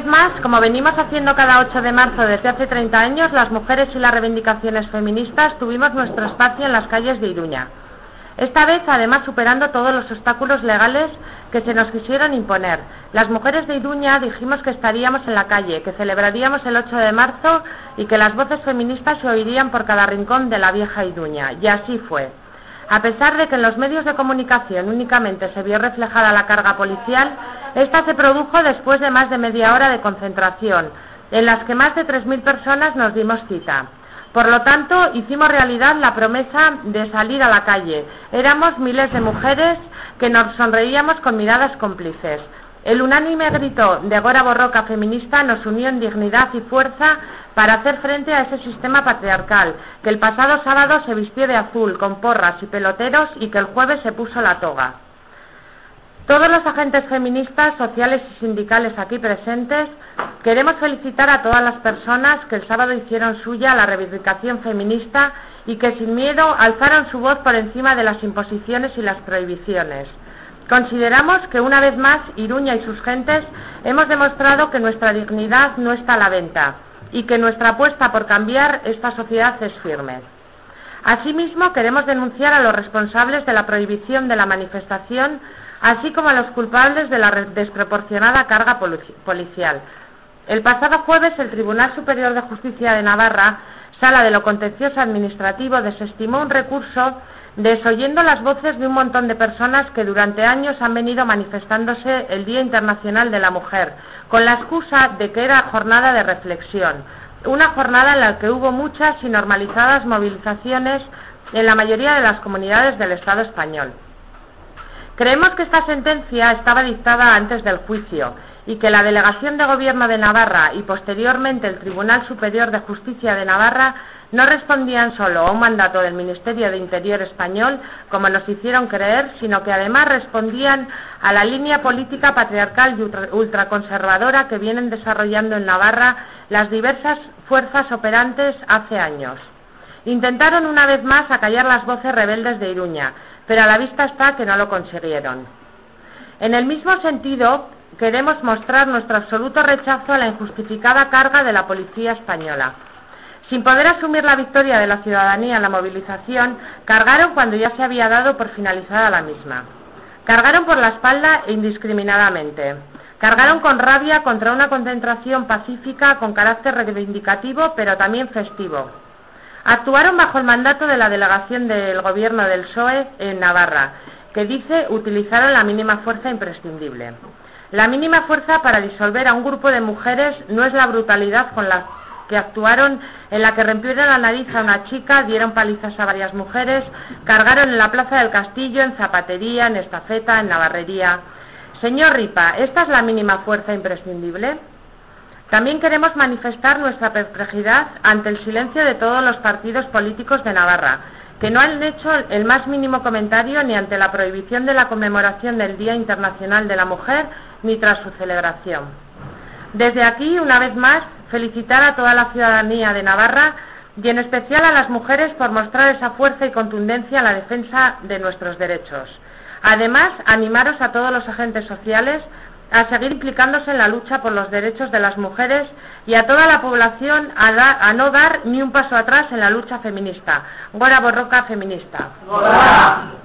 más, como venimos haciendo cada 8 de marzo desde hace 30 años, las mujeres y las reivindicaciones feministas tuvimos nuestro espacio en las calles de Iruña. Esta vez, además, superando todos los obstáculos legales que se nos quisieron imponer. Las mujeres de Iruña dijimos que estaríamos en la calle, que celebraríamos el 8 de marzo y que las voces feministas se oirían por cada rincón de la vieja Iruña. Y así fue. A pesar de que en los medios de comunicación únicamente se vio reflejada la carga policial, esta se produjo después de más de media hora de concentración, en las que más de 3.000 personas nos dimos cita. Por lo tanto, hicimos realidad la promesa de salir a la calle. Éramos miles de mujeres que nos sonreíamos con miradas cómplices. El unánime grito de Gora Borroka feminista nos unió en dignidad y fuerza para hacer frente a ese sistema patriarcal, que el pasado sábado se vistió de azul, con porras y peloteros, y que el jueves se puso la toga. Todos los agentes feministas, sociales y sindicales aquí presentes, queremos felicitar a todas las personas que el sábado hicieron suya la reivindicación feminista y que sin miedo alzaron su voz por encima de las imposiciones y las prohibiciones. Consideramos que una vez más Iruña y sus gentes hemos demostrado que nuestra dignidad no está a la venta y que nuestra apuesta por cambiar esta sociedad es firme. Asimismo, queremos denunciar a los responsables de la prohibición de la manifestación, así como a los culpables de la desproporcionada carga policial. El pasado jueves, el Tribunal Superior de Justicia de Navarra, Sala de lo Contencioso Administrativo, desestimó un recurso desoyendo las voces de un montón de personas que durante años han venido manifestándose el Día Internacional de la Mujer, con la excusa de que era jornada de reflexión, una jornada en la que hubo muchas y normalizadas movilizaciones en la mayoría de las comunidades del Estado español. Creemos que esta sentencia estaba dictada antes del juicio y que la Delegación de Gobierno de Navarra y posteriormente el Tribunal Superior de Justicia de Navarra no respondían solo a un mandato del Ministerio de Interior español, como nos hicieron creer, sino que además respondían a la línea política patriarcal y ultraconservadora que vienen desarrollando en Navarra las diversas fuerzas operantes hace años. Intentaron una vez más acallar las voces rebeldes de Iruña, pero a la vista está que no lo consiguieron. En el mismo sentido, queremos mostrar nuestro absoluto rechazo a la injustificada carga de la policía española. Sin poder asumir la victoria de la ciudadanía en la movilización, cargaron cuando ya se había dado por finalizada la misma. Cargaron por la espalda e indiscriminadamente. Cargaron con rabia contra una concentración pacífica con carácter reivindicativo, pero también festivo. Actuaron bajo el mandato de la delegación del Gobierno del PSOE en Navarra, que dice utilizaron la mínima fuerza imprescindible. La mínima fuerza para disolver a un grupo de mujeres no es la brutalidad con la que actuaron, en la que rompieron la nariz a una chica, dieron palizas a varias mujeres, cargaron en la Plaza del Castillo, en Zapatería, en Estafeta, en Navarrería. Señor Ripa, ¿esta es la mínima fuerza imprescindible? También queremos manifestar nuestra perplejidad ante el silencio de todos los partidos políticos de Navarra, que no han hecho el más mínimo comentario ni ante la prohibición de la conmemoración del Día Internacional de la Mujer, ni tras su celebración. Desde aquí, una vez más, felicitar a toda la ciudadanía de Navarra y en especial a las mujeres por mostrar esa fuerza y contundencia en la defensa de nuestros derechos. Además, animaros a todos los agentes sociales a seguir implicándose en la lucha por los derechos de las mujeres y a toda la población a no dar ni un paso atrás en la lucha feminista. Gora Borroka feminista. ¡Gora!